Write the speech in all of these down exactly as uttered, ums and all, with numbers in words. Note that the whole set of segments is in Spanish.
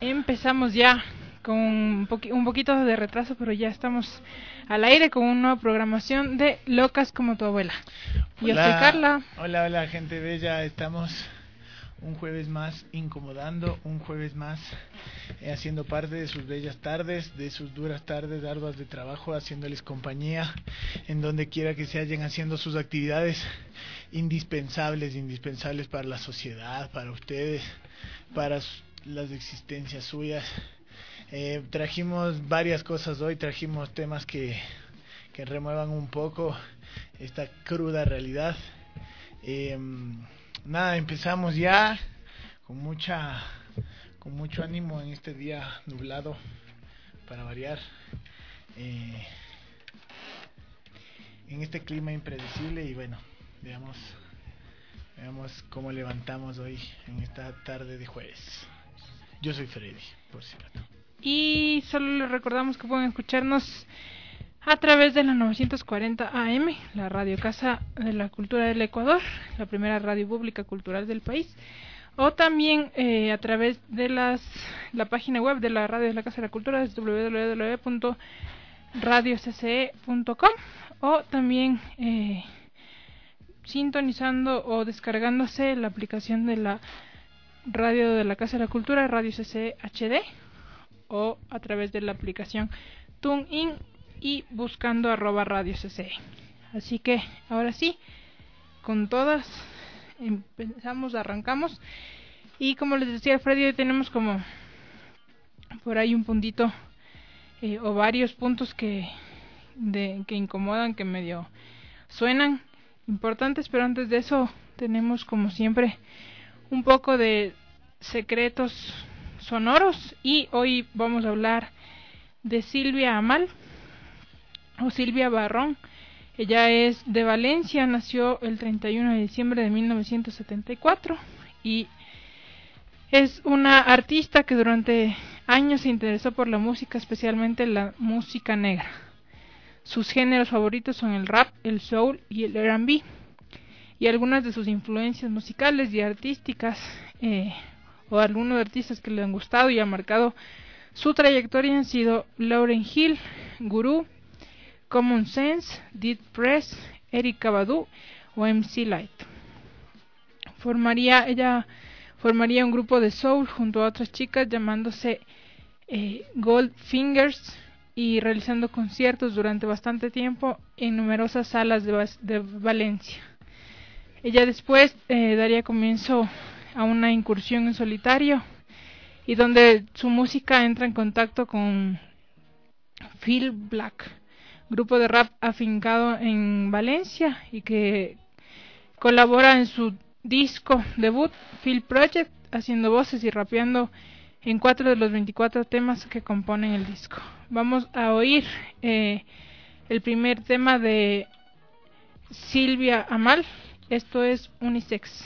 Empezamos ya con un, poqu- un poquito de retraso, pero ya estamos al aire con una nueva programación de Locas como tu abuela. Yo Hola, soy Carla. Hola, hola gente bella, estamos un jueves más incomodando, un jueves más eh, haciendo parte de sus bellas tardes, de sus duras tardes arduas de trabajo, haciéndoles compañía en donde quiera que se hallen haciendo sus actividades indispensables, indispensables para la sociedad, para ustedes, para las existencias suyas. Eh, trajimos varias cosas hoy, trajimos temas que, que remuevan un poco esta cruda realidad. Eh, nada, empezamos ya con mucha, con mucho ánimo en este día nublado, para variar, eh, en este clima impredecible y bueno, veamos, veamos cómo levantamos hoy en esta tarde de jueves. Yo soy Freddy, por cierto. Y solo les recordamos que pueden escucharnos a través de la novecientos cuarenta A M, la Radio Casa de la Cultura del Ecuador, la primera radio pública cultural del país, o también eh, a través de las la página web de la Radio de la Casa de la Cultura, es doble u doble u doble u punto radio c c e punto com, o también eh, sintonizando o descargándose la aplicación de la Radio de la Casa de la Cultura, Radio C C H D, o a través de la aplicación TuneIn y buscando arroba Radio C C. Así que ahora sí, con todas empezamos, arrancamos. Y como les decía Freddy, hoy tenemos como por ahí un puntito eh, o varios puntos que, de, que incomodan, que medio suenan importantes, pero antes de eso tenemos como siempre un poco de secretos sonoros y hoy vamos a hablar de Silvia Amal o Silvia Barrón. Ella es de Valencia, nació el treinta y uno de diciembre de mil novecientos setenta y cuatro y es una artista que durante años se interesó por la música, especialmente la música negra. Sus géneros favoritos son el rap, el soul y el R and B. Y algunas de sus influencias musicales y artísticas, eh, o algunos artistas que le han gustado y han marcado su trayectoria han sido Lauryn Hill, Guru, Common Sense, Deep Press, Erykah Badu o M C Lyte. Formaría, ella formaría un grupo de soul junto a otras chicas llamándose eh, Goldfingers y realizando conciertos durante bastante tiempo en numerosas salas de, de Valencia. Ella después eh, daría comienzo a una incursión en solitario y donde su música entra en contacto con Phil Black, grupo de rap afincado en Valencia y que colabora en su disco debut Phil Project, haciendo voces y rapeando en cuatro de los veinticuatro temas que componen el disco. Vamos a oír eh, el primer tema de Silvia Amal. Esto es Unisex.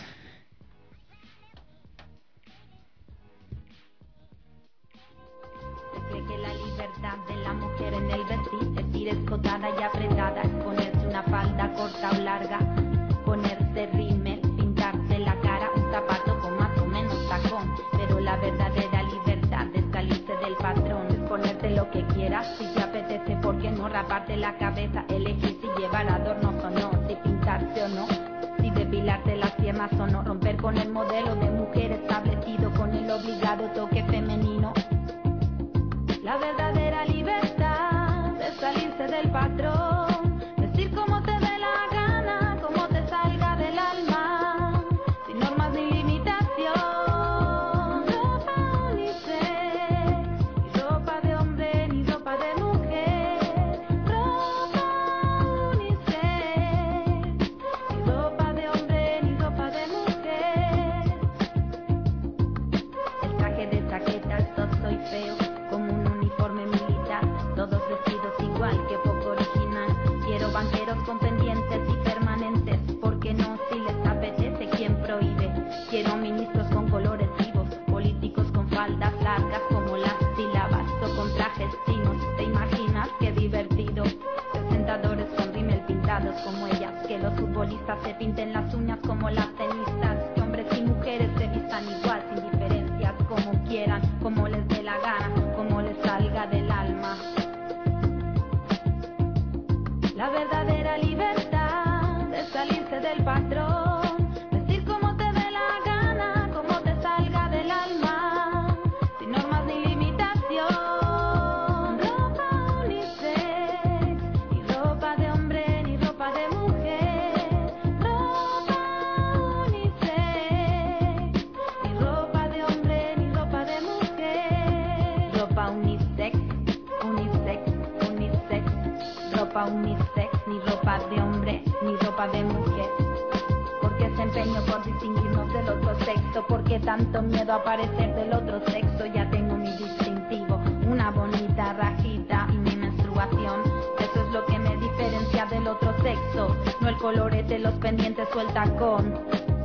Se cree que la libertad de la mujer en el vestir es ir escotada y apretada, es ponerse una falda corta o larga, ponerse rímel, pintarse la cara, un zapato con más o menos tacón. Pero la verdadera libertad es salirse del patrón, es ponerte lo que quieras, si te apetece, ¿por qué no raparte la cabeza? Elegir si llevar adornos o no, si pintarse o no, si depilarte las piernas o no, romper con el modelo de mujer establecido, con el obligado toque femenino. La verdadera libertad es salirse del patrón, decir como te dé la gana, como te salga del alma, sin normas ni limitación. Ropa unisex, ni ropa de hombre ni ropa de mujer. Ropa unisex, ni ropa de hombre ni ropa de mujer. El traje de chaqueta, esto soy feo, como un uniforme militar, todos vestidos igual, que poco original. Quiero banqueros con pendientes y permanentes, porque no, si les apetece, ¿quién prohíbe? Quiero ministros con colores vivos, políticos con faldas largas como las sílabas, o con trajes chinos, ¿te imaginas qué divertido? Presentadores con rímel pintados como ellas, que los futbolistas se pinten las uñas como las tenistas, que hombres y mujeres se vistan igual, sin diferencias, como quieran, como les ropa unisex, ni ropa de hombre, ni ropa de mujer. ¿Por qué ese empeño por distinguirnos del otro sexo? ¿Por qué tanto miedo a parecer del otro sexo? Ya tengo mi distintivo, una bonita rajita y mi menstruación. Eso es lo que me diferencia del otro sexo, no el colorete, los pendientes o el tacón.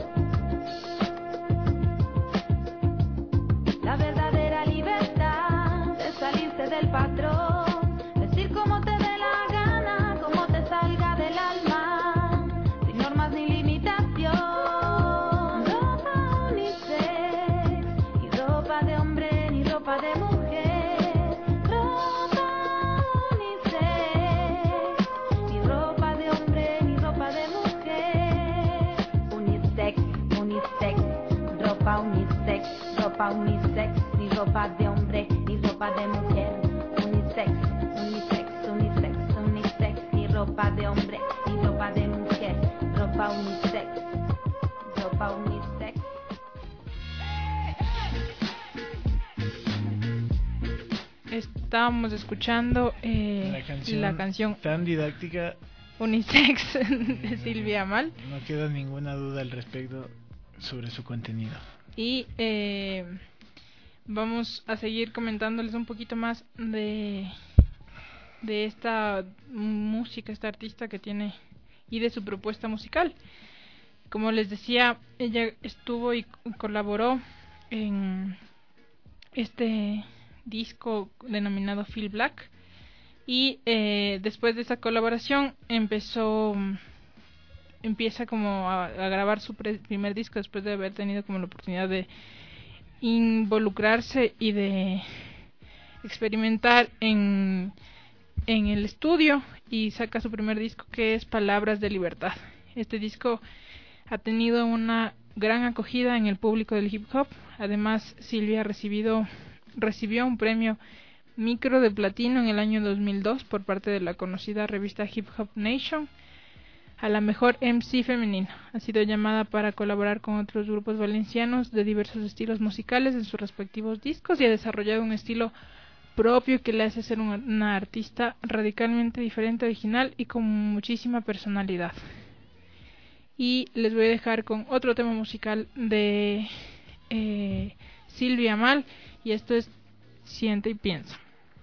La verdadera libertad es salirse del patrón, decir como te dé la gana, como te salga del alma, sin normas ni limitación. Ropa unisex, ni ropa de hombre, ni ropa de mujer. Ropa unisex, ni ropa de hombre, ni ropa de mujer. Unisex, unisex, ropa unisex, ropa unisex, ni ropa de hombre, ni ropa de mujer. Unisex, unisex, unisex, unisex, ni ropa de hombre, ni ropa de mujer. Ropa unisex, ropa unisex. Estábamos escuchando eh, La canción, la canción tan didáctica. Unisex de Silvia Amal. No queda ninguna duda al respecto sobre su contenido. Y eh, vamos a seguir comentándoles un poquito más de, de esta música, esta artista que tiene y de su propuesta musical. Como les decía, ella estuvo y colaboró en este disco denominado Feel Black, y eh, después de esa colaboración empezó empieza como a, a grabar su pre- primer disco después de haber tenido como la oportunidad de involucrarse y de experimentar en en el estudio, y saca su primer disco, que es Palabras de Libertad. Este disco ha tenido una gran acogida en el público del hip hop. Además, Silvia ha recibido recibió un premio Micro de Platino en el año dos mil dos por parte de la conocida revista Hip Hop Nation a la mejor M C femenina. Ha sido llamada para colaborar con otros grupos valencianos de diversos estilos musicales en sus respectivos discos, y ha desarrollado un estilo propio que le hace ser una, una artista radicalmente diferente, original y con muchísima personalidad. Y les voy a dejar con otro tema musical de eh, Silvia Amal, y esto es Siente y Piensa.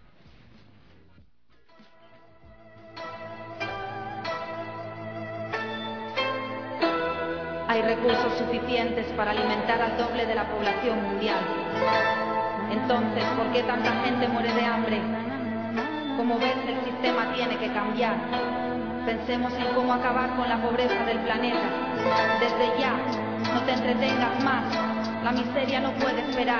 Hay recursos suficientes para alimentar al doble de la población mundial. Entonces, ¿por qué tanta gente muere de hambre? Como ves, el sistema tiene que cambiar. Pensemos en cómo acabar con la pobreza del planeta. Desde ya, no te entretengas más. La miseria no puede esperar.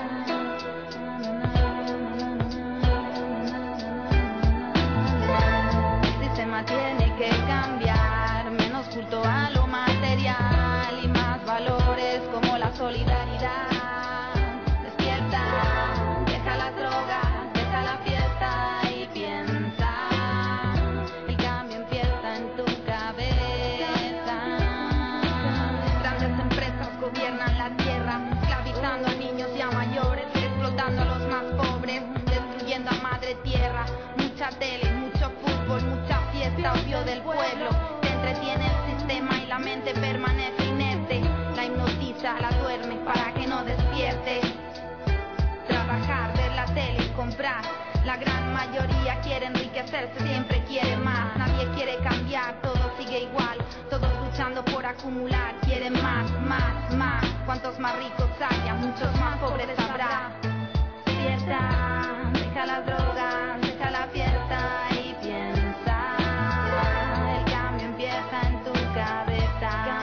El sistema tiene que cambiar. Menos culto a lo material y más valores como la solidaridad. Despierta, deja las drogas, deja la fiesta y piensa. El cambio empieza en tu cabeza. Grandes empresas gobiernan la tierra, esclavizando a niños y a mayores, explotando a los más pobres, destruyendo a madre tierra. Mucha tele, mucho fútbol, mucha fiesta, obvio del pueblo. Te entretiene el sistema y la mente permanece inerte. La hipnotiza, la duerme para que no despierte. Trabajar, ver la tele y comprar. La gran mayoría quiere enriquecerse, siempre quiere más. Nadie quiere cambiar, todo sigue igual. Todos luchando por acumular, quieren más, más, más. Cuantos más ricos haya, muchos más pobres habrá. Despierta, deja las drogas, deja la fiesta y piensa. El cambio empieza en tu cabeza.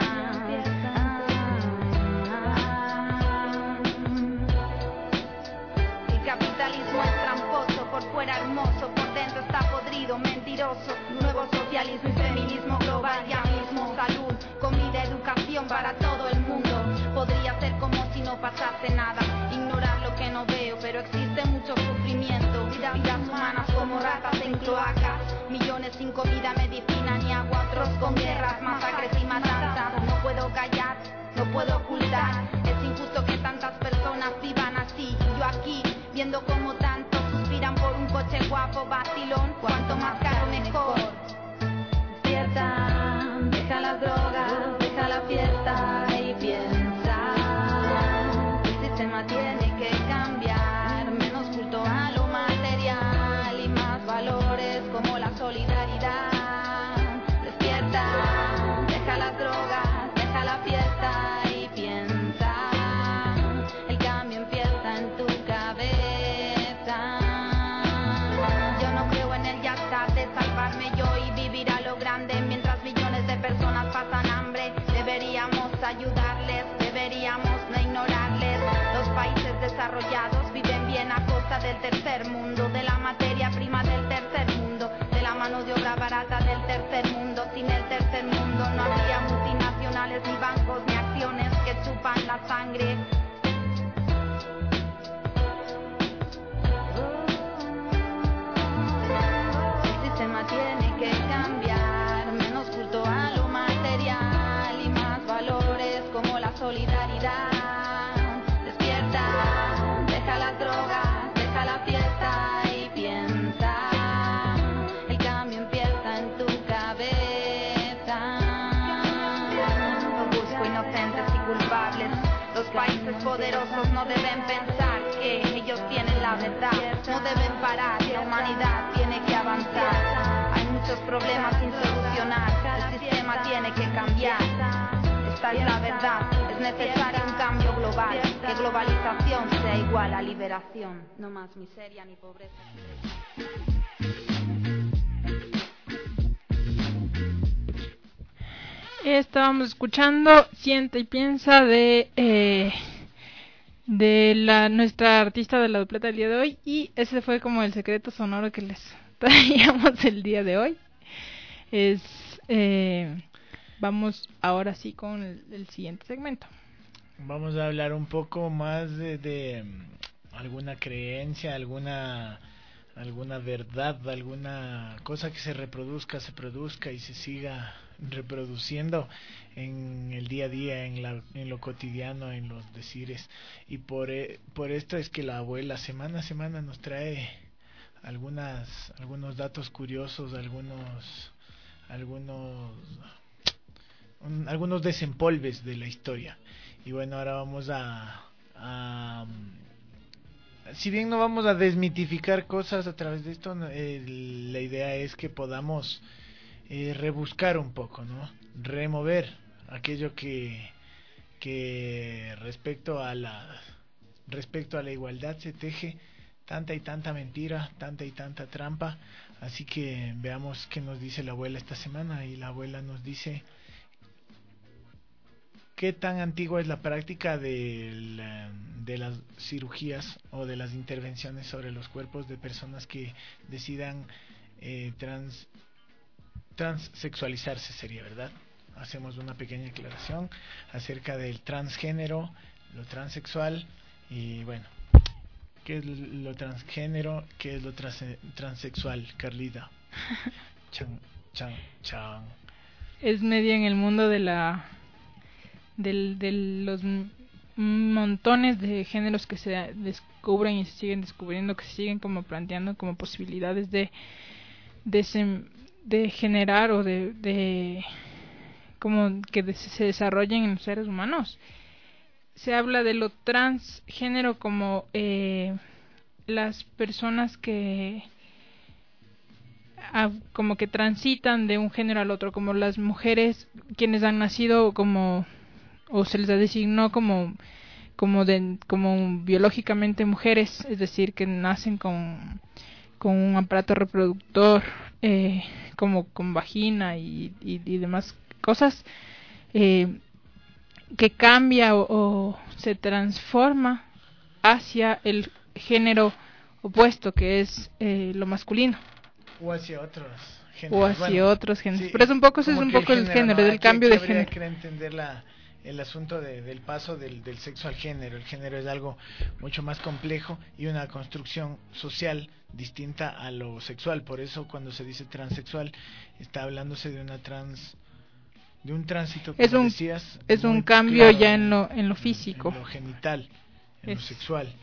El capitalismo es tramposo, por fuera hermoso, por dentro está podrido, mentiroso. Nuevo socialismo y feminismo global, ya mismo salud, comida, educación para todo el mundo. Podría ser como si no pasase nada, ignorar lo que no veo, pero existe mucho sufrimiento. Vidas humanas como ratas en cloacas, millones sin comida, medicina ni agua, otros con guerras, masacres y matanzas. No puedo callar, no puedo ocultar, es injusto que tantas personas vivan así. Yo aquí viendo como tantos suspiran por un coche guapo, vacilón, cuanto más caro mejor. Despierta, deja las drogas, deja la fiesta y piensa, el sistema tiene que cambiar, menos culto a lo material y más valores como la solidaridad. Despierta, deja las drogas, deja la fiesta y piensa, el cambio empieza en tu cabeza. Yo no creo en el ya está de salvarme yo y vivir a lo grande mientras millones de personas pasan hambre. Deberíamos ayudarles, deberíamos no ignorarles. Los países desarrollados viven bien a costa del tercer mundo, de la materia prima del tercer mundo, de la mano de obra barata del tercer mundo. Sin el tercer mundo no habría multinacionales, ni bancos, ni acciones que chupan la sangre. El sistema tiene que cambiar, menos culto a lo material y más valores como la solidaridad. Despierta, deja las drogas, deja la fiesta y piensa, el cambio empieza en tu cabeza. No busco inocentes y culpables. Los países poderosos no deben pensar que ellos tienen la verdad. No deben parar, la humanidad tiene que avanzar. Hay muchos problemas sin solucionar, el sistema tiene que cambiar. Esta es la verdad, es necesario un cambio global. Que globalización sea igual a liberación. No más miseria ni pobreza. Estábamos escuchando Siente y Piensa de eh, de la nuestra artista de la dupleta del día de hoy, y ese fue como el secreto sonoro que les traíamos el día de hoy. Es eh, vamos ahora sí con el, el siguiente segmento. Vamos a hablar un poco más de, de alguna creencia, alguna alguna verdad, alguna cosa que se reproduzca, se produzca y se siga reproduciendo en el día a día, en, la, en lo cotidiano, en los decires. Y por, por esto es que la abuela semana a semana nos trae algunas algunos datos curiosos, algunos algunos un, algunos desempolves de la historia. Y bueno, ahora vamos a, a si bien no vamos a desmitificar cosas a través de esto, eh, la idea es que podamos eh, rebuscar un poco, ¿no? Remover aquello que que respecto a la respecto a la igualdad se teje tanta y tanta mentira, tanta y tanta trampa. Así que veamos qué nos dice la abuela esta semana. Y la abuela nos dice: ¿qué tan antigua es la práctica de, la, de las cirugías o de las intervenciones sobre los cuerpos de personas que decidan eh, trans, transsexualizarse? Sería, ¿verdad? Hacemos una pequeña aclaración acerca del transgénero, lo transexual y bueno, ¿qué es lo transgénero? ¿Qué es lo trans, transexual, Carlita? Chan, chan, chan. Es medio en el mundo de la de, de los montones de géneros que se descubren y se siguen descubriendo, que se siguen como planteando como posibilidades de de, sem, de generar o de, de como que de, se desarrollen en los seres humanos. Se habla de lo transgénero como eh, las personas que a, como que transitan de un género al otro, como las mujeres quienes han nacido como o se les designó como como de como biológicamente mujeres, es decir, que nacen con con un aparato reproductor eh, como con vagina y, y, y demás cosas, eh, que cambia o, o se transforma hacia el género opuesto, que es eh, lo masculino, o hacia otros géneros, o hacia bueno, otros géneros. Sí, pero es un poco, eso es un poco el género, género, ¿no? del Aquí, cambio aquí de habría género. que entender la, el asunto de, del paso del, del sexo al género. El género es algo mucho más complejo y una construcción social distinta a lo sexual. Por eso cuando se dice transexual está hablándose de una trans de un tránsito, como es un, decías, es un muy cambio claro ya en lo en lo físico, en lo genital, en es, lo sexual.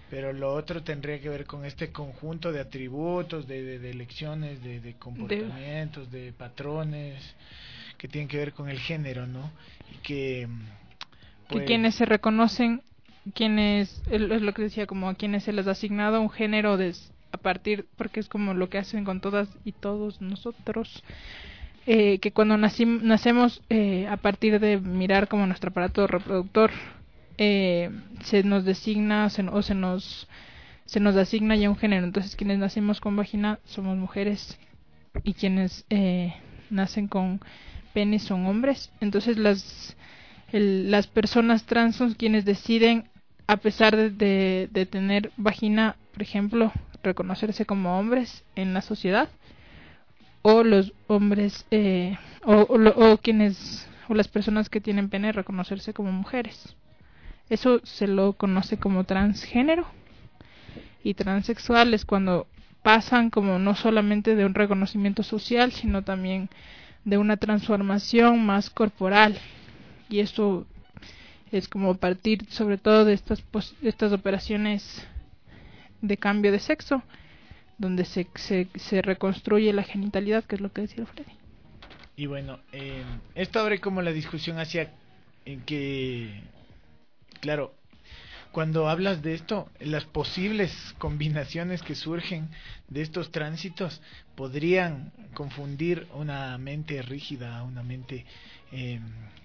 pero lo otro tendría que ver con este conjunto de atributos, de, de, de elecciones, de, de comportamientos, de... de patrones, que tienen que ver con el género, ¿no? Y que... Pues, que quienes se reconocen, quienes, es lo que decía, como a quienes se les ha asignado un género de, a partir, porque es como lo que hacen con todas y todos nosotros, eh, que cuando nacim, nacemos eh, a partir de mirar como nuestro aparato reproductor, eh, se nos designa se, o se nos se nos asigna ya un género. Entonces quienes nacimos con vagina somos mujeres y quienes eh, nacen con pene son hombres. Entonces las el, las personas trans son quienes deciden, a pesar de, de, de tener vagina, por ejemplo, reconocerse como hombres en la sociedad, o los hombres eh, o, o, o quienes o las personas que tienen pene reconocerse como mujeres. Eso se lo conoce como transgénero. Y transexual es cuando pasan como no solamente de un reconocimiento social, sino también de una transformación más corporal. Y esto es como a partir sobre todo de estas de estas operaciones de cambio de sexo, donde se, se, se reconstruye la genitalidad, que es lo que decía Freddy. Y bueno, eh, esto abre como la discusión hacia en que, claro, cuando hablas de esto, las posibles combinaciones que surgen de estos tránsitos podrían confundir una mente rígida, una mente eh,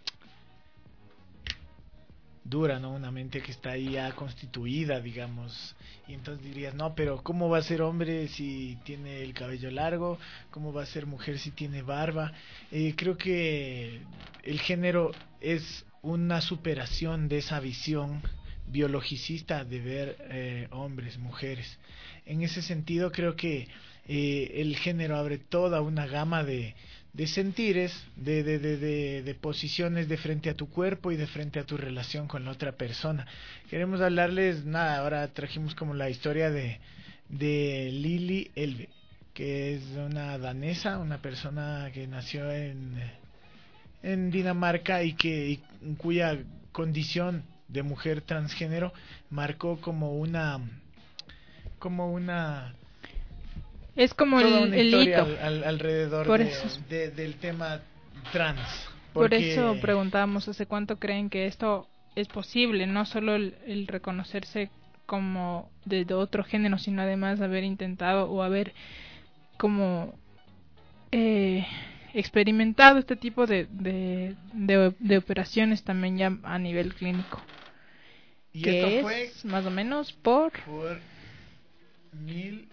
dura, ¿no? Una mente que está ahí ya constituida, digamos, y entonces dirías, no, pero ¿cómo va a ser hombre si tiene el cabello largo? ¿Cómo va a ser mujer si tiene barba? Eh, creo que el género es una superación de esa visión biologicista de ver eh, hombres, mujeres. En ese sentido creo que eh, el género abre toda una gama de de sentires, de, de, de, de, de posiciones de frente a tu cuerpo y de frente a tu relación con la otra persona. Queremos hablarles, nada, ahora trajimos como la historia de, de Lili Elbe, que es una danesa, una persona que nació en, en Dinamarca y que y, cuya condición de mujer transgénero marcó como una como una es como el, el hito al, al, alrededor por de, eso. De, del tema trans. Por eso preguntábamos hace cuánto creen que esto es posible, no solo el, el reconocerse como de, de otro género, sino además haber intentado o haber como eh, experimentado este tipo de, de, de, de operaciones también ya a nivel clínico. Y que esto es fue más o menos por por mil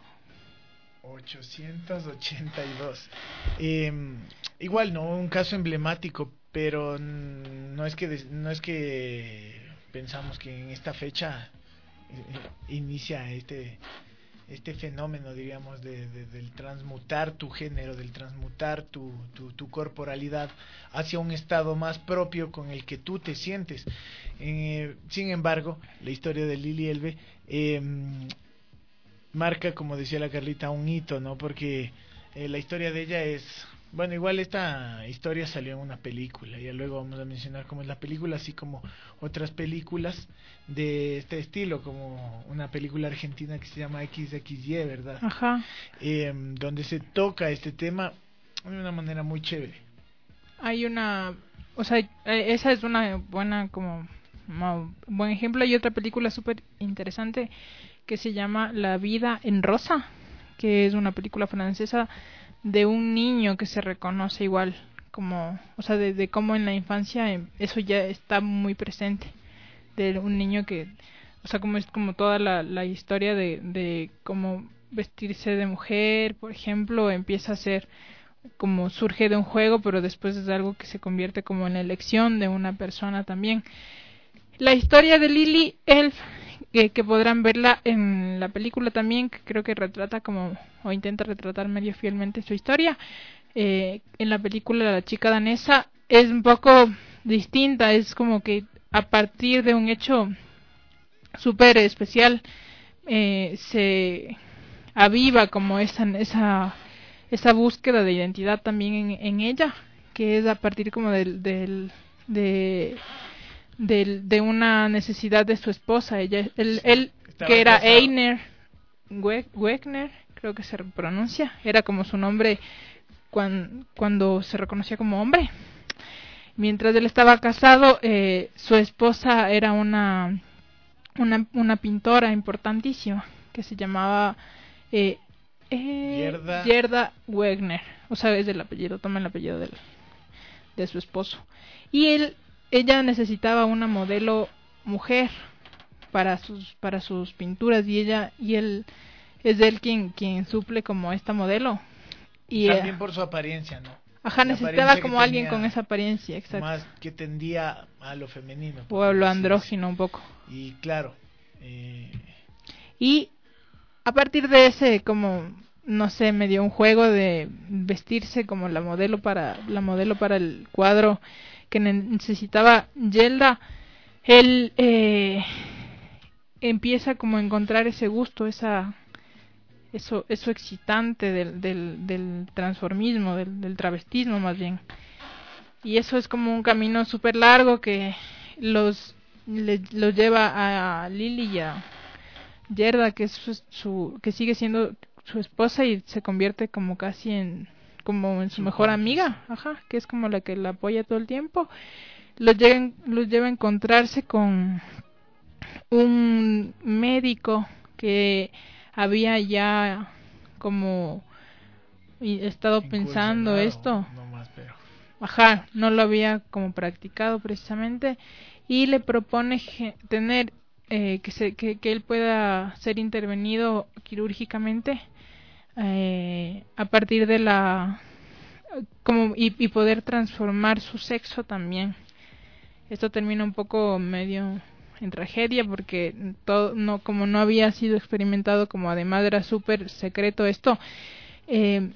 ochocientos ochenta y dos. Eh, igual no un caso emblemático, pero no es que no es que pensamos que en esta fecha eh, inicia este este fenómeno, diríamos, de, de, del transmutar tu género, del transmutar tu, tu, tu corporalidad hacia un estado más propio con el que tú te sientes. Eh, sin embargo, la historia de Lili Elbe eh, marca, como decía la Carlita, un hito, ¿no? Porque eh, la historia de ella es... Bueno, igual esta historia salió en una película, y luego vamos a mencionar cómo es la película, así como otras películas de este estilo, como una película argentina que se llama equis equis ye, ¿verdad? Ajá. Eh, donde se toca este tema de una manera muy chévere. Hay una... O sea, esa es una buena, como... un buen ejemplo. Hay otra película súper interesante que se llama La vida en rosa, que es una película francesa de un niño que se reconoce igual como, o sea, de, de cómo en la infancia eso ya está muy presente, de un niño que, o sea, como es como toda la, la historia de, de cómo vestirse de mujer, por ejemplo, empieza a ser como surge de un juego, pero después es algo que se convierte como en la elección de una persona también. La historia de Lili Elbe, que, que podrán verla en la película también, que creo que retrata como, o intenta retratar medio fielmente su historia. Eh, en la película la chica danesa es un poco distinta, es como que a partir de un hecho súper especial eh, se aviva como esa, esa, esa búsqueda de identidad también en, en ella, que es a partir como del, del de De, de una necesidad de su esposa. Ella, él, él que era Einar Wegner, creo que se pronuncia, era como su nombre cuando, cuando se reconocía como hombre. Mientras él estaba casado, eh, su esposa era una, una una pintora importantísima que se llamaba eh, eh, Gerda. Gerda Wegner, o sea, es del apellido, toma el apellido del, de su esposo. Y él, ella necesitaba una modelo mujer para sus para sus pinturas y ella y él es él quien quien suple como esta modelo. Y también eh, por su apariencia, ¿no? Ajá, La necesitaba apariencia como que alguien tenía, con esa apariencia, exacto. Más que tendía a lo femenino. O a lo así andrógino un poco. Y claro. Eh... Y a partir de ese, como, no sé, me dio un juego de vestirse como la modelo para la modelo para el cuadro que necesitaba Gelda. Él eh, empieza como a encontrar ese gusto, esa... eso eso excitante del del, del transformismo, del, del travestismo más bien, y eso es como un camino súper largo que los le, los lleva a Lili y a Gerda, que es su, su que sigue siendo su esposa y se convierte como casi en como en su, su mejor amiga, ajá, que es como la que la apoya todo el tiempo. Los llevan, los lleva a encontrarse con un médico que había ya como y estado pensando esto, no más, pero... ajá, no lo había como practicado precisamente, y le propone ge- tener eh, que, se, que que él pueda ser intervenido quirúrgicamente eh, a partir de la como y, y poder transformar su sexo también. Esto termina un poco medio en tragedia porque todo no como no había sido experimentado, como además era súper secreto esto, eh,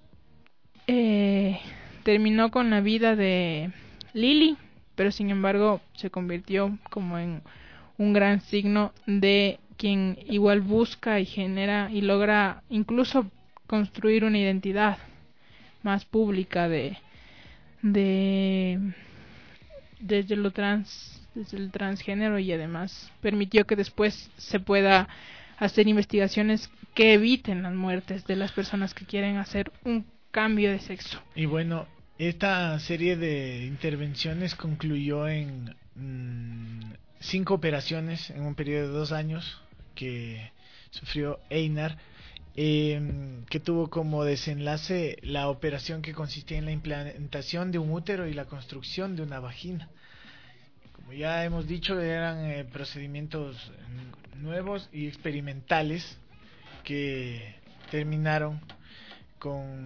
eh, terminó con la vida de Lili, pero sin embargo se convirtió como en un gran signo de quien igual busca y genera y logra incluso construir una identidad más pública de de desde lo trans desde el transgénero, y además permitió que después se pueda hacer investigaciones que eviten las muertes de las personas que quieren hacer un cambio de sexo. Y bueno, esta serie de intervenciones concluyó en mmm, cinco operaciones en un periodo de dos años que sufrió Einar, eh, que tuvo como desenlace la operación que consistía en la implantación de un útero y la construcción de una vagina. Como ya hemos dicho, eran eh, procedimientos nuevos y experimentales que terminaron con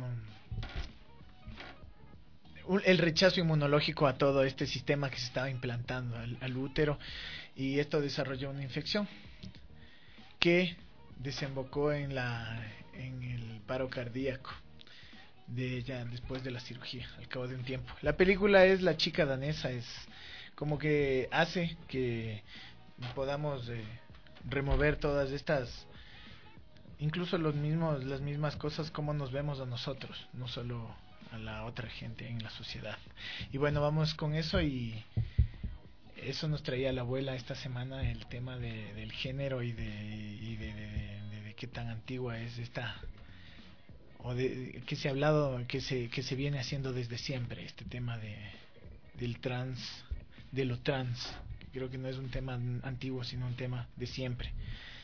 el rechazo inmunológico a todo este sistema que se estaba implantando al, al útero, y esto desarrolló una infección que desembocó en la en el paro cardíaco de ella después de la cirugía al cabo de un tiempo. La película es La chica danesa, es como que hace que podamos eh, remover todas estas, incluso los mismos las mismas cosas, como nos vemos a nosotros, no solo a la otra gente en la sociedad. Y bueno, vamos con eso, y eso nos traía la abuela esta semana, el tema de, del género y de y de, de, de, de qué tan antigua es esta, o de que se ha hablado, que se que se viene haciendo desde siempre, este tema de del trans, de lo trans. Creo que no es un tema antiguo, sino un tema de siempre.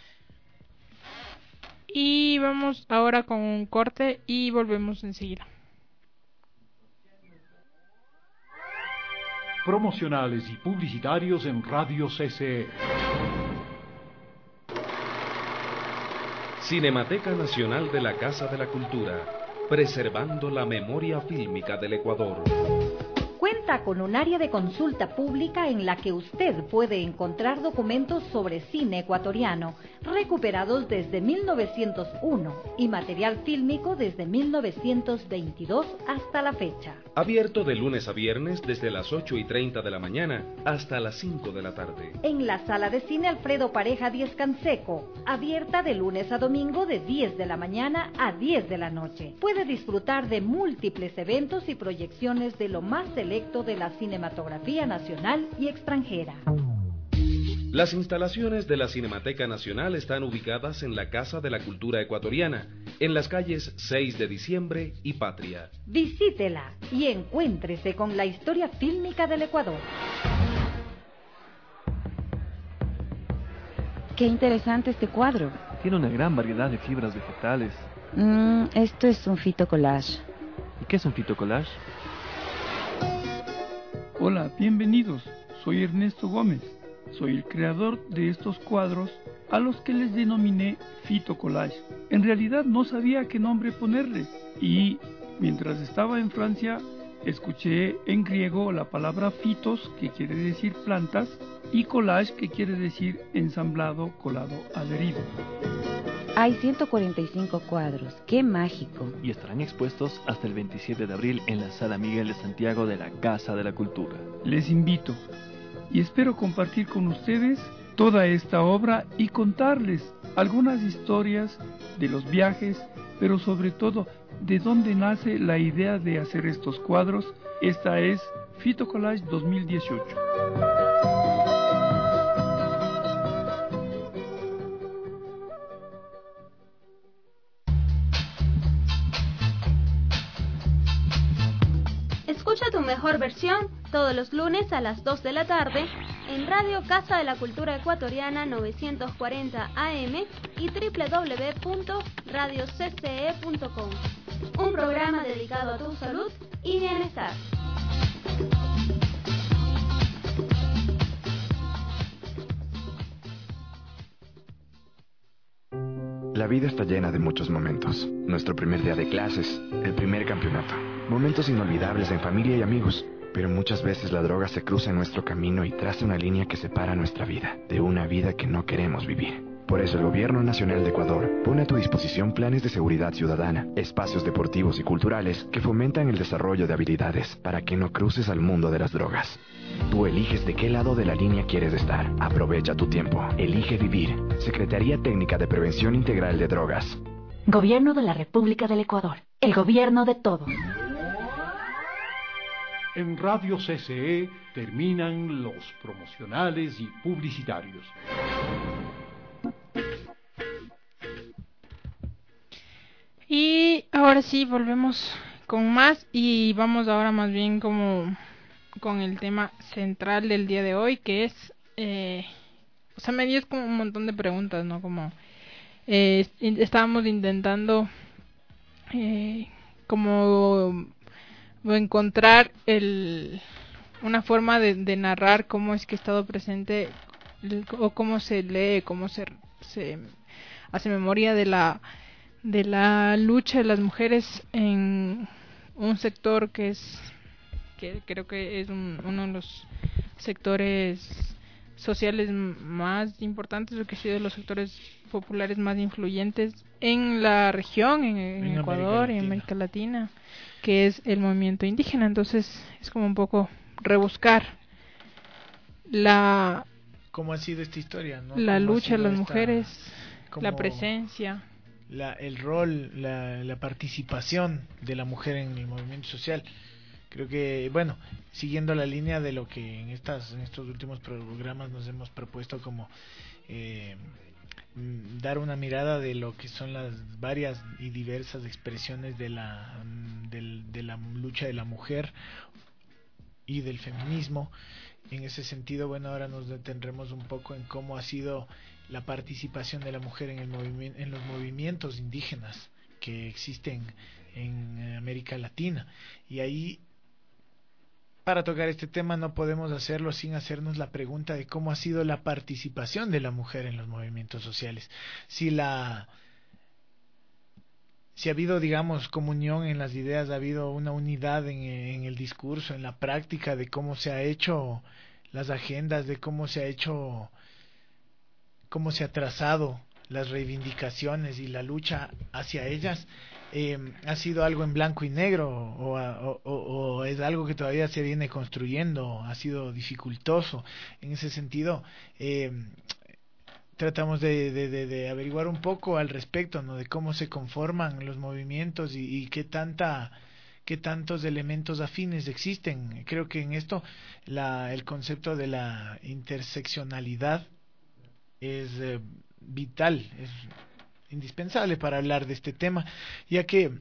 Y vamos ahora con un corte y volvemos enseguida. Promocionales y publicitarios en Radio C C E. Cinemateca Nacional de la Casa de la Cultura, preservando la memoria fílmica del Ecuador. Cuenta con un área de consulta pública en la que usted puede encontrar documentos sobre cine ecuatoriano recuperados desde mil novecientos uno y material fílmico desde mil novecientos veintidós hasta la fecha. Abierto de lunes a viernes desde las ocho y treinta de la mañana hasta las cinco de la tarde. En la sala de cine Alfredo Pareja Díez Canseco, abierta de lunes a domingo de diez de la mañana a diez de la noche. Puede disfrutar de múltiples eventos y proyecciones de lo más selecto de la cinematografía nacional y extranjera. Las instalaciones de la Cinemateca Nacional están ubicadas en la Casa de la Cultura Ecuatoriana, en las calles seis de diciembre y Patria. Visítela y encuéntrese con la historia fílmica del Ecuador. Qué interesante este cuadro. Tiene una gran variedad de fibras vegetales. Mm, esto es un fitocollage. ¿Y qué es un fitocollage? Hola, bienvenidos. Soy Ernesto Gómez. Soy el creador de estos cuadros a los que les denominé fitocollage. En realidad no sabía qué nombre ponerle y mientras estaba en Francia escuché en griego la palabra fitos, que quiere decir plantas, y collage, que quiere decir ensamblado, colado, adherido. Hay ciento cuarenta y cinco cuadros. ¡Qué mágico! Y estarán expuestos hasta el veintisiete de abril en la Sala Miguel de Santiago de la Casa de la Cultura. Les invito y espero compartir con ustedes toda esta obra y contarles algunas historias de los viajes, pero sobre todo de dónde nace la idea de hacer estos cuadros. Esta es Fitocollage dos mil dieciocho. Escucha tu mejor versión todos los lunes a las dos de la tarde en Radio Casa de la Cultura Ecuatoriana novecientos cuarenta A M y doble u doble u doble u punto radio c c e punto com. Un programa dedicado a tu salud y bienestar. La vida está llena de muchos momentos. Nuestro primer día de clases, el primer campeonato. Momentos inolvidables en familia y amigos. Pero muchas veces la droga se cruza en nuestro camino y traza una línea que separa nuestra vida de una vida que no queremos vivir. Por eso el Gobierno Nacional de Ecuador pone a tu disposición planes de seguridad ciudadana, espacios deportivos y culturales que fomentan el desarrollo de habilidades para que no cruces al mundo de las drogas. Tú eliges de qué lado de la línea quieres estar. Aprovecha tu tiempo. Elige vivir. Secretaría Técnica de Prevención Integral de Drogas. Gobierno de la República del Ecuador. El gobierno de todos. En Radio C C E terminan los promocionales y publicitarios. Y ahora sí, volvemos con más y vamos ahora más bien como con el tema central del día de hoy, que es, eh, o sea, me dio como un montón de preguntas, ¿no? Como eh, estábamos intentando eh, como encontrar el una forma de, de narrar cómo es que ha estado presente o cómo se lee, cómo se, se hace memoria de la de la lucha de las mujeres en un sector que es que creo que es un, uno de los sectores sociales más importantes, o que ha sido de los sectores populares más influyentes en la región, en, en, en Ecuador y en América Latina, que es el movimiento indígena. Entonces es como un poco rebuscar la cómo ha sido esta historia, ¿no? La lucha de las esta, mujeres, la presencia, la, el rol, la, la participación de la mujer en el movimiento social. Creo que, bueno, siguiendo la línea de lo que en estas en estos últimos programas nos hemos propuesto como eh, dar una mirada de lo que son las varias y diversas expresiones de la de, de la lucha de la mujer y del feminismo. En ese sentido, bueno, ahora nos detendremos un poco en cómo ha sido la participación de la mujer en el movimiento, en los movimientos indígenas que existen en América Latina. Y ahí, para tocar este tema, no podemos hacerlo sin hacernos la pregunta de cómo ha sido la participación de la mujer en los movimientos sociales. Si la si ha habido, digamos, comunión en las ideas, ha habido una unidad en, en el discurso, en la práctica de cómo se ha hecho las agendas, de cómo se ha hecho, cómo se ha trazado las reivindicaciones y la lucha hacia ellas. Eh, ¿Ha sido algo en blanco y negro o, o, o, o es algo que todavía se viene construyendo? ¿Ha sido dificultoso? En ese sentido, eh, tratamos de, de, de, de averiguar un poco al respecto, ¿no? De cómo se conforman los movimientos y, y qué tanta qué tantos elementos afines existen. Creo que en esto la, el concepto de la interseccionalidad es eh, vital, es indispensable para hablar de este tema, ya que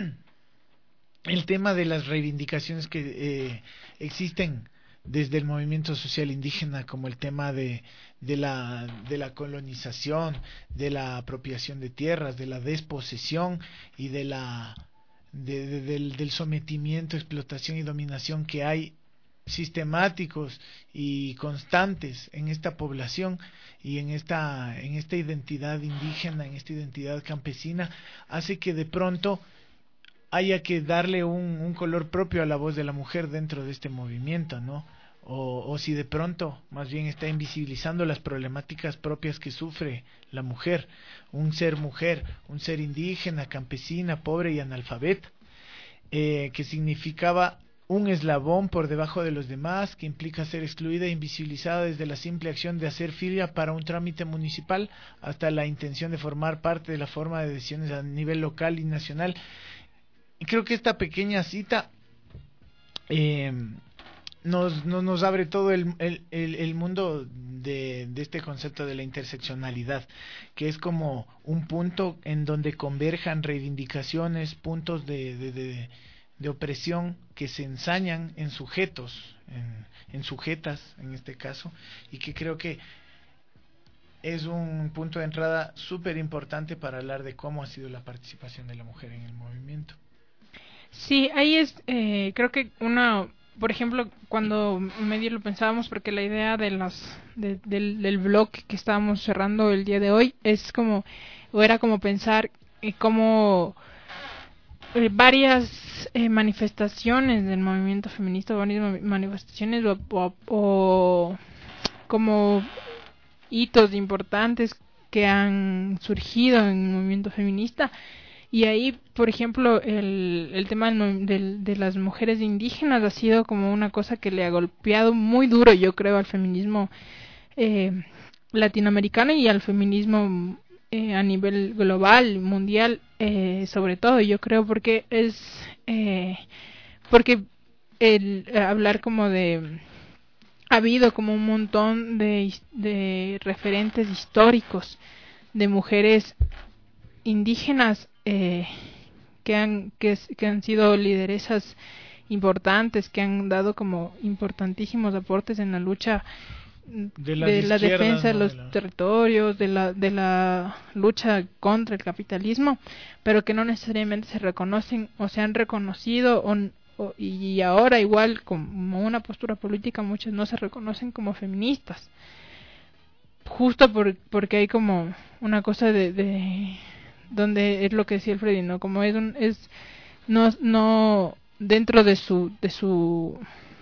el tema de las reivindicaciones que eh, existen desde el movimiento social indígena, como el tema de, de, la, de la colonización, de la apropiación de tierras, de la desposesión y de la, de, de, del, del sometimiento, explotación y dominación que hay sistemáticos y constantes en esta población y en esta, en esta identidad indígena, en esta identidad campesina, hace que de pronto haya que darle un, un color propio a la voz de la mujer dentro de este movimiento, ¿no? O, o si de pronto más bien está invisibilizando las problemáticas propias que sufre la mujer, un ser mujer, un ser indígena, campesina, pobre y analfabeta, eh, que significaba un eslabón por debajo de los demás, que implica ser excluida e invisibilizada desde la simple acción de hacer filia para un trámite municipal hasta la intención de formar parte de la forma de decisiones a nivel local y nacional. Y creo que esta pequeña cita eh, nos, nos, nos abre todo el, el, el, el mundo de, de este concepto de la interseccionalidad, que es como un punto en donde converjan reivindicaciones, puntos de, de, de, de opresión que se ensañan en sujetos, en, en sujetas en este caso, y que creo que es un punto de entrada súper importante para hablar de cómo ha sido la participación de la mujer en el movimiento. Sí, ahí es, eh, creo que una, por ejemplo, cuando medio lo pensábamos, porque la idea de las, de, del, del blog que estábamos cerrando el día de hoy es como, o era como pensar eh, cómo eh, varias eh, manifestaciones del movimiento feminista, varias manifestaciones o, o, o como hitos importantes que han surgido en el movimiento feminista. Y ahí, por ejemplo, el, el tema del, del, de las mujeres indígenas ha sido como una cosa que le ha golpeado muy duro, yo creo, al feminismo eh, latinoamericano y al feminismo eh, a nivel global, mundial, eh, sobre todo, yo creo, porque es eh, porque el eh, hablar como de ha habido como un montón de, de referentes históricos de mujeres indígenas eh, que han que, que han sido lideresas importantes, que han dado como importantísimos aportes en la lucha de, de la defensa de los la... territorios, de la de la lucha contra el capitalismo, pero que no necesariamente se reconocen o se han reconocido o, o, y ahora igual como una postura política muchas no se reconocen como feministas, justo por, porque hay como una cosa de, de donde es lo que decía el Freddy, no como es un, es no no dentro de su de su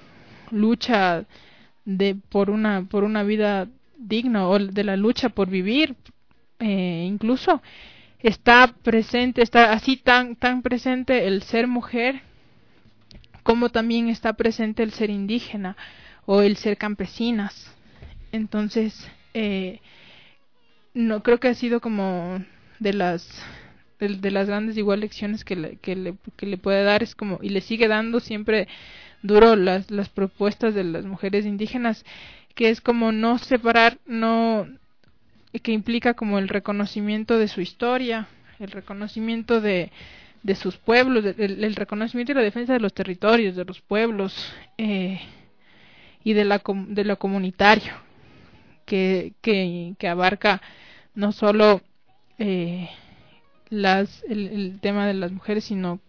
lucha de por una por una vida digna o de la lucha por vivir, eh, incluso está presente, está así tan tan presente el ser mujer como también está presente el ser indígena o el ser campesinas. Entonces eh, no creo que ha sido como de las de, de las grandes igual lecciones que le, que le que le puede dar, es como, y le sigue dando siempre duro las las propuestas de las mujeres indígenas, que es como no separar, no que implica como el reconocimiento de su historia, el reconocimiento de de sus pueblos, el, el reconocimiento y la defensa de los territorios, de los pueblos eh, y de la de lo comunitario, que que que abarca no solo Eh, las el, el tema de las mujeres, sino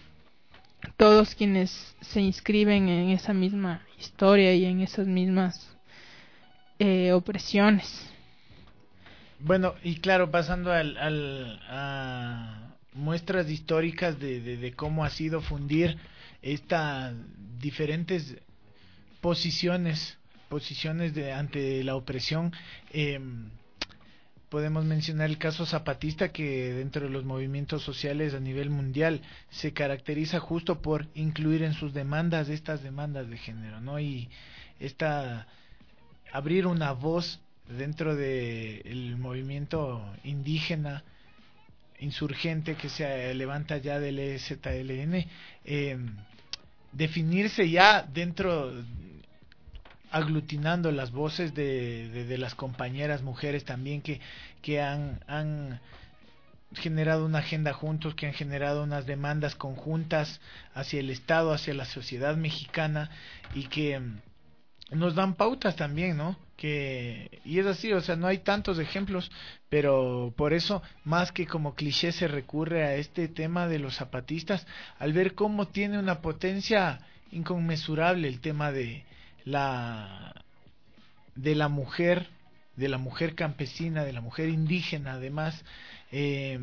todos quienes se inscriben en esa misma historia y en esas mismas eh, opresiones. Bueno, y claro, pasando al, al, a muestras históricas de, de, de cómo ha sido fundir estas diferentes posiciones, posiciones de ante la opresión. Eh, Podemos mencionar el caso zapatista, que dentro de los movimientos sociales a nivel mundial se caracteriza justo por incluir en sus demandas estas demandas de género, ¿no? Y esta abrir una voz dentro de el movimiento indígena insurgente que se levanta ya del E Z L N, eh, definirse ya dentro aglutinando las voces de, de, de las compañeras mujeres también que, que han, han generado una agenda juntos, que han generado unas demandas conjuntas hacia el Estado, hacia la sociedad mexicana, y que nos dan pautas también, ¿no? Que y es así, o sea, no hay tantos ejemplos, pero por eso más que como cliché se recurre a este tema de los zapatistas al ver cómo tiene una potencia inconmensurable el tema de la de la mujer, de la mujer campesina, de la mujer indígena, además eh,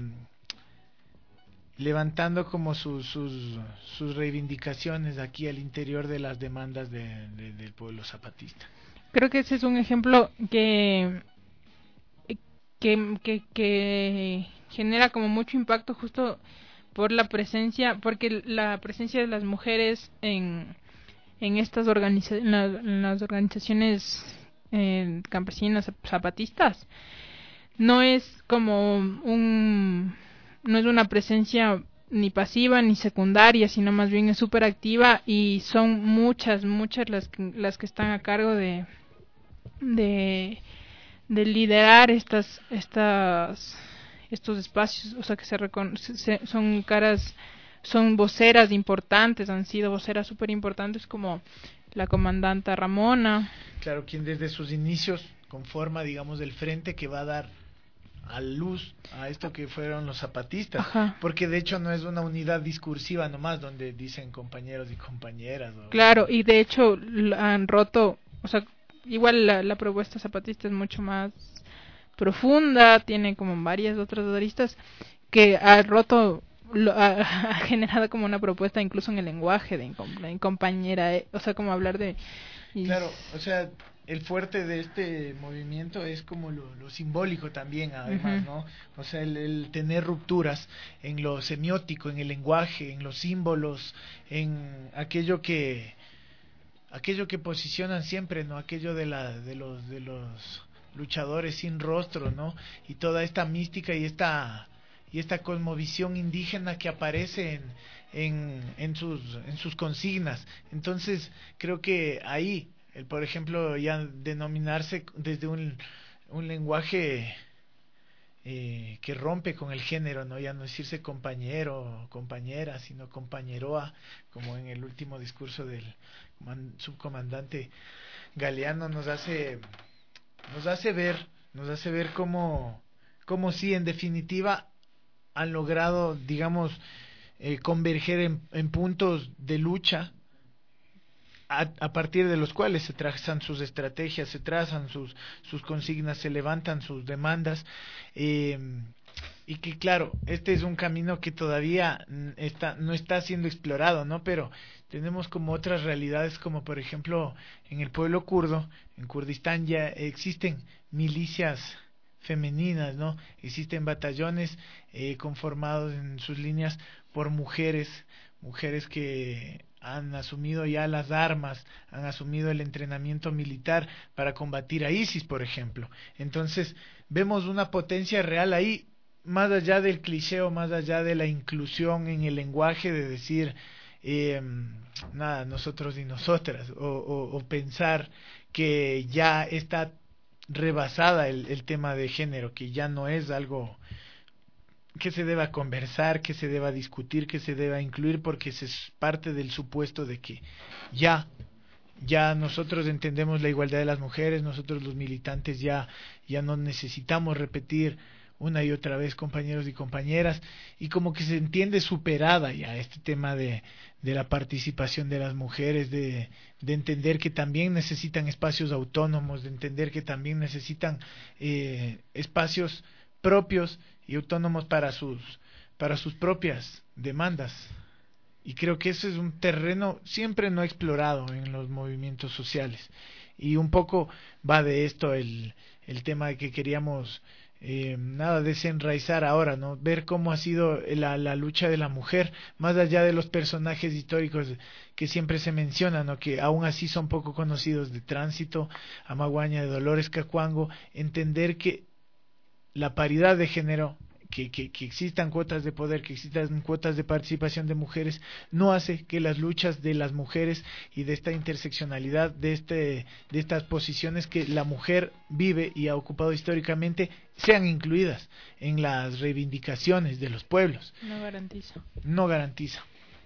levantando como sus, sus sus reivindicaciones aquí al interior de las demandas de, de, del pueblo zapatista. Creo que ese es un ejemplo que, que que que genera como mucho impacto justo por la presencia, porque la presencia de las mujeres en en estas organiza en la, en las organizaciones eh, campesinas zapatistas no es como un no es una presencia ni pasiva ni secundaria, sino más bien es súper activa, y son muchas, muchas las que, las que están a cargo de de, de liderar estas estas estos espacios, o sea que se, recon- se son caras, son voceras importantes, han sido voceras súper importantes, como la comandanta Ramona. Claro, quien desde sus inicios conforma, digamos, el frente que va a dar a luz a esto que fueron los zapatistas. Ajá. Porque de hecho no es una unidad discursiva nomás donde dicen compañeros y compañeras. O... Claro, y de hecho han roto, o sea, igual la, la propuesta zapatista es mucho más profunda, tiene como varias otras aristas que ha roto, lo, ha, ha generado como una propuesta incluso en el lenguaje de, de compañera, eh, o sea, como hablar de... Y... Claro, o sea, el fuerte de este movimiento es como lo, lo simbólico también, además, uh-huh. ¿no? O sea, el, el tener rupturas en lo semiótico, en el lenguaje, en los símbolos, en aquello que aquello que posicionan siempre, ¿no? Aquello de la de los de los luchadores sin rostro, ¿no? Y toda esta mística y esta y esta cosmovisión indígena que aparece en en en sus en sus consignas. Entonces, creo que ahí el, por ejemplo, ya denominarse desde un, un lenguaje eh, que rompe con el género, no, ya no decirse compañero, compañera, sino compañeroa, como en el último discurso del subcomandante Galeano, nos hace nos hace ver, nos hace ver cómo, cómo sí, en definitiva, han logrado, digamos, eh, converger en, en puntos de lucha, A, a partir de los cuales se trazan sus estrategias, se trazan sus sus consignas, se levantan sus demandas, eh, y que claro, este es un camino que todavía está no está siendo explorado, ¿no? Pero tenemos como otras realidades, como por ejemplo en el pueblo kurdo, en Kurdistán ya existen milicias femeninas, ¿no? Existen batallones eh, conformados en sus líneas por mujeres, mujeres que han asumido ya las armas, han asumido el entrenamiento militar para combatir a ISIS, por ejemplo. Entonces, vemos una potencia real ahí, más allá del cliché o más allá de la inclusión en el lenguaje de decir, eh, nada, nosotros y nosotras, o, o, o pensar que ya está rebasada el, el tema de género, que ya no es algo que se deba conversar, que se deba discutir, que se deba incluir, porque se es parte del supuesto de que ya ya nosotros entendemos la igualdad de las mujeres, nosotros los militantes ya ya no necesitamos repetir una y otra vez compañeros y compañeras, y como que se entiende superada ya este tema de de la participación de las mujeres, de de entender que también necesitan espacios autónomos, de entender que también necesitan eh, espacios propios y autónomos para sus para sus propias demandas. Y creo que ese es un terreno siempre no explorado en los movimientos sociales, y un poco va de esto el el tema de que queríamos eh, nada desenraizar ahora, no ver cómo ha sido la, la lucha de la mujer más allá de los personajes históricos que siempre se mencionan, ¿no? Que aún así son poco conocidos, de Tránsito, Amaguaña, de Dolores Cacuango. Entender que la paridad de género que, que, que existan cuotas de poder, que existan cuotas de participación de mujeres, no hace que las luchas de las mujeres y de esta interseccionalidad, de, este, de estas posiciones que la mujer vive y ha ocupado históricamente, sean incluidas en las reivindicaciones de los pueblos. No garantiza. No garantiza.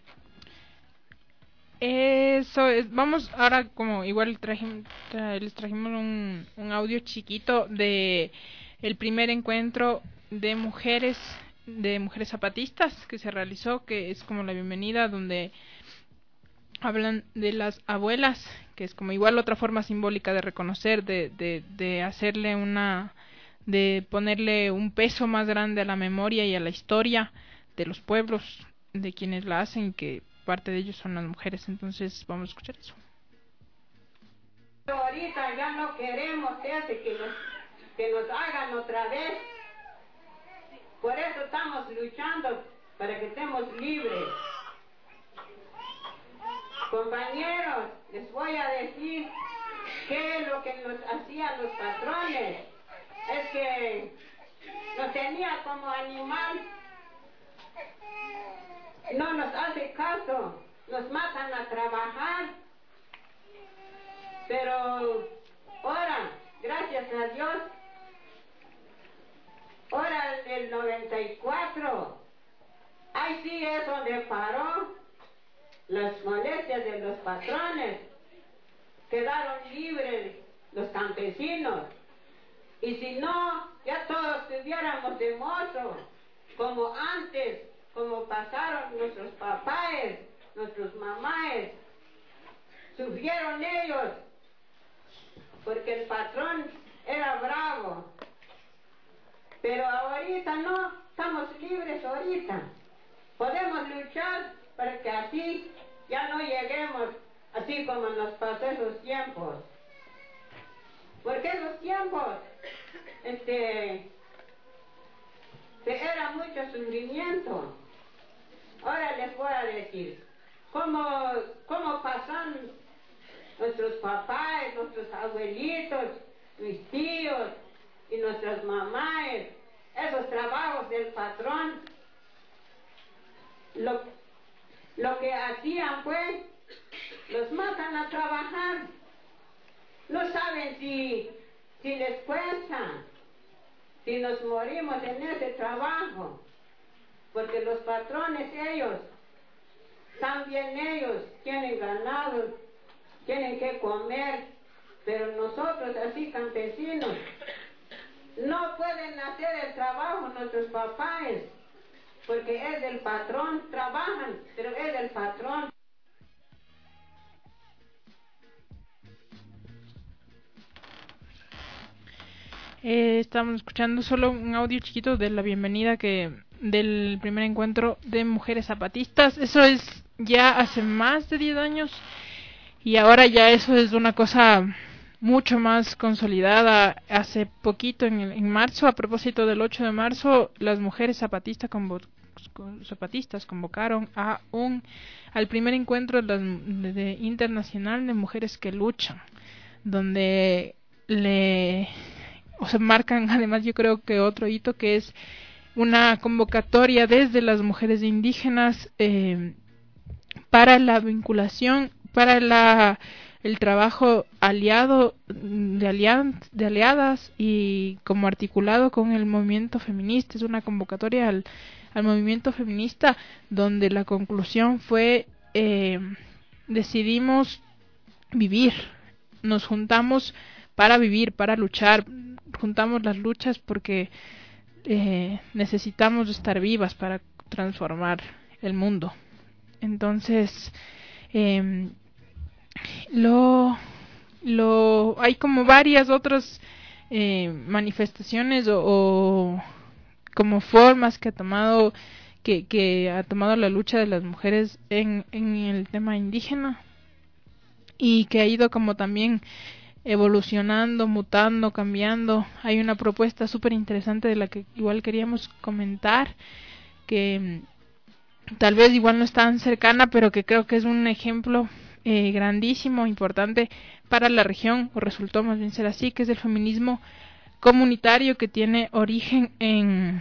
Eso es, vamos ahora como igual trajim, tra, les trajimos un, un audio chiquito de el primer encuentro de mujeres de mujeres zapatistas que se realizó, que es como la bienvenida, donde hablan de las abuelas, que es como igual otra forma simbólica de reconocer, de, de, de hacerle una, de ponerle un peso más grande a la memoria y a la historia de los pueblos, de quienes la hacen, que parte de ellos son las mujeres. Entonces vamos a escuchar eso. Ahorita ya no queremos ese que nos, que nos hagan otra vez. Por eso estamos luchando para que estemos libres. Compañeros, les voy a decir qué es lo que nos hacían los patrones. Es que nos tenía como animal. No nos hace caso, nos matan a trabajar, pero ahora, gracias a Dios, ahora el noventa y cuatro, ahí sí es donde paró las molestias de los patrones, quedaron libres los campesinos, y si no, ya todos estuviéramos de mozo, como antes, como pasaron nuestros papás, nuestros mamás, sufrieron ellos, porque el patrón era bravo. Pero ahorita no, estamos libres ahorita. Podemos luchar para que así ya no lleguemos así como nos pasó esos tiempos. Porque esos tiempos, este, era mucho sufrimiento. Ahora les voy a decir cómo, cómo pasan nuestros papás, nuestros abuelitos, mis tíos y nuestras mamás, esos trabajos del patrón. Lo, lo que hacían pues, los matan a trabajar. No saben si, si les cuesta, si nos morimos en ese trabajo. Porque los patrones ellos, también ellos tienen ganado, tienen que comer, pero nosotros así campesinos, no pueden hacer el trabajo nuestros papás, porque es del patrón, trabajan, pero es del patrón. Eh, estamos escuchando solo un audio chiquito de la bienvenida que del primer encuentro de mujeres zapatistas. Eso es ya hace más de diez años y ahora ya eso es una cosa mucho más consolidada. Hace poquito, en, en marzo, a propósito del ocho de marzo, las mujeres zapatistas, convo, zapatistas convocaron a un al primer encuentro de, de, de internacional de mujeres que luchan, donde le o sea, marcan además yo creo que otro hito, que es una convocatoria desde las mujeres indígenas eh, para la vinculación, para la el trabajo aliado de, alian, de aliadas y como articulado con el movimiento feminista. Es una convocatoria al, al movimiento feminista donde la conclusión fue eh, decidimos vivir, nos juntamos para vivir, para luchar, juntamos las luchas porque eh, necesitamos estar vivas para transformar el mundo. Entonces, eh, lo, lo, hay como varias otras eh, manifestaciones o, o como formas que ha tomado que, que ha tomado la lucha de las mujeres en, en el tema indígena y que ha ido como también evolucionando, mutando, cambiando. Hay una propuesta súper interesante de la que igual queríamos comentar, que tal vez igual no es tan cercana, pero que creo que es un ejemplo eh, grandísimo, importante para la región, o resultó más bien ser así, que es el feminismo comunitario, que tiene origen en,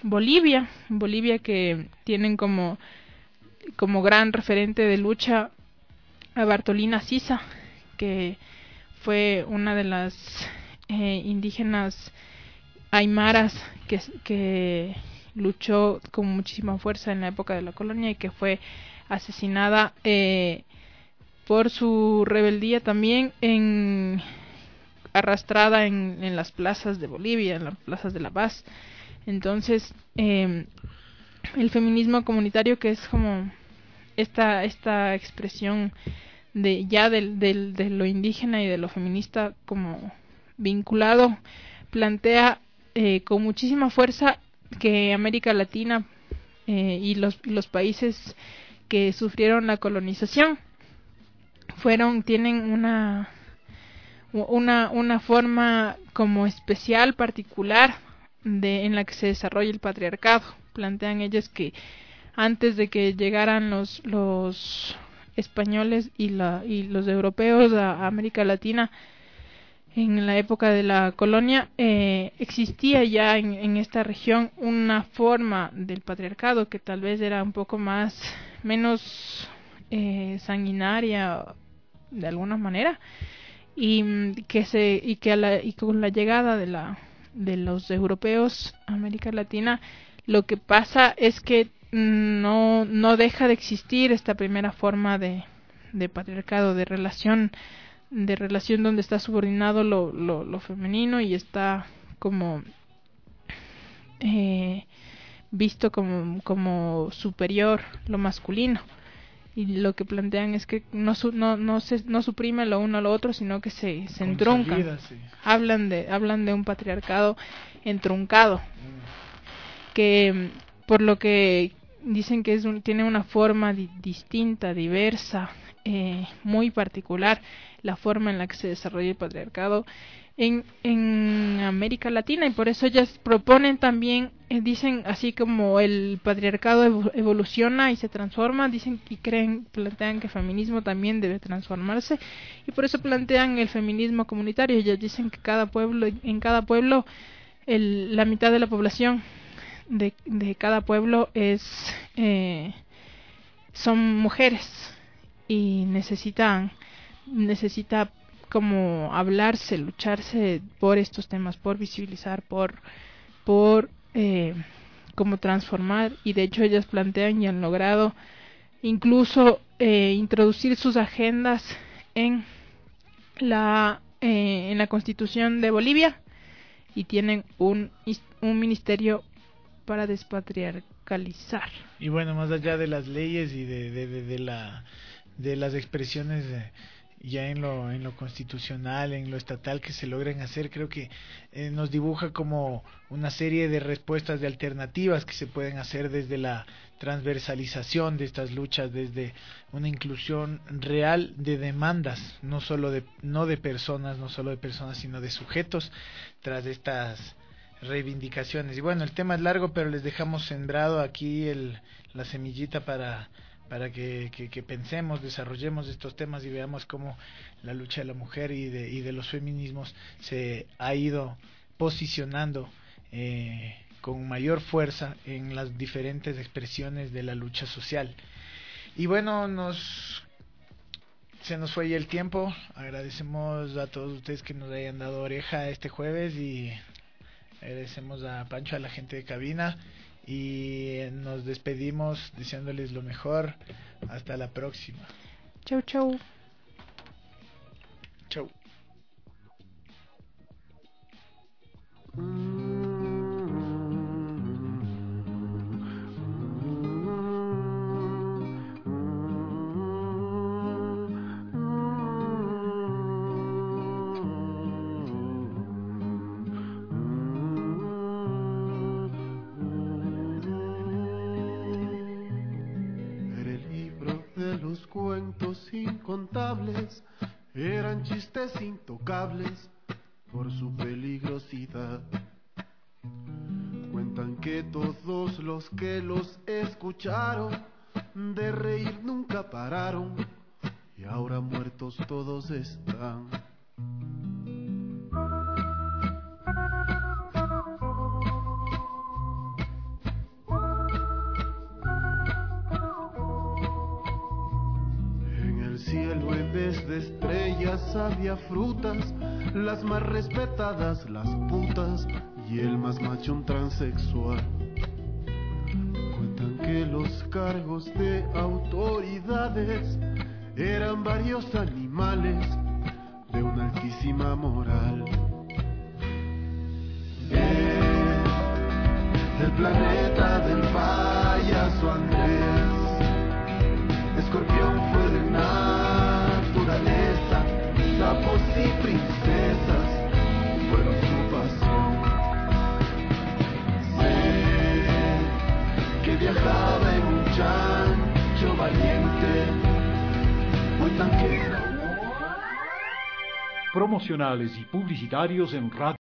Bolivia, Bolivia que tienen como, como gran referente de lucha a Bartolina Sisa, que fue una de las eh, indígenas aymaras que, que luchó con muchísima fuerza en la época de la colonia y que fue asesinada eh, por su rebeldía también en arrastrada en, en las plazas de Bolivia, en las plazas de La Paz. Entonces eh, el feminismo comunitario, que es como esta esta expresión de ya del, del, de lo indígena y de lo feminista como vinculado, plantea eh, con muchísima fuerza que América Latina eh, y los, los países que sufrieron la colonización fueron tienen una una una forma como especial, particular de en la que se desarrolla el patriarcado. Plantean ellas que antes de que llegaran los los españoles y la y los europeos a América Latina en la época de la colonia, eh, existía ya en, en esta región una forma del patriarcado que tal vez era un poco más menos eh, sanguinaria de alguna manera, y que se y que a la, y con la llegada de la de los europeos a América Latina, lo que pasa es que no no deja de existir esta primera forma de de patriarcado, de relación de relación donde está subordinado lo lo, lo femenino y está como eh, visto como como superior lo masculino. Y lo que plantean es que no su, no no se no suprime lo uno a lo otro, sino que se se entroncan. Salida, sí. Hablan de hablan de un patriarcado entroncado, mm. que por lo que dicen que es un, tiene una forma di, distinta, diversa, eh, muy particular, la forma en la que se desarrolla el patriarcado en en América Latina, y por eso ellas proponen también, eh, dicen así como el patriarcado evoluciona y se transforma, dicen y creen, plantean que el feminismo también debe transformarse, y por eso plantean el feminismo comunitario. Ellas dicen que cada pueblo, en cada pueblo, el, la mitad de la población de, de cada pueblo es eh, son mujeres y necesitan necesita como hablarse, lucharse por estos temas, por visibilizar, por por eh, como transformar, y de hecho ellas plantean y han logrado incluso eh, introducir sus agendas en la eh, en la Constitución de Bolivia, y tienen un un ministerio para despatriarcalizar. Y bueno, más allá de las leyes y de de, de, de la de las expresiones de, ya en lo en lo constitucional, en lo estatal que se logren hacer, creo que eh, nos dibuja como una serie de respuestas de alternativas que se pueden hacer desde la transversalización de estas luchas, desde una inclusión real de demandas, no solo de no de personas, no solo de personas, sino de sujetos tras estas reivindicaciones. Y bueno, el tema es largo, pero les dejamos sembrado aquí el la semillita para para que, que, que pensemos, desarrollemos estos temas y veamos cómo la lucha de la mujer y de, y de los feminismos se ha ido posicionando eh, con mayor fuerza en las diferentes expresiones de la lucha social. Y bueno, nos se nos fue ya el tiempo. Agradecemos a todos ustedes que nos hayan dado oreja este jueves, y agradecemos a Pancho, a la gente de cabina, y nos despedimos deseándoles lo mejor. Hasta la próxima. Chau, chau. Chau. Incontables eran chistes intocables por su peligrosidad. Cuentan que todos los que los escucharon de reír nunca pararon, y ahora muertos todos están. de estrellas había frutas, las más respetadas, las putas, y el más machón transexual. Cuentan que los cargos de autoridades eran varios animales de una altísima moral. Es el planeta del payaso Andrés. Escorpión fue de naturaleza, sapos y princesas fueron su pasión. Sé que viajaba en un chancho valiente, muy tanquero. Promocionales y publicitarios en radio.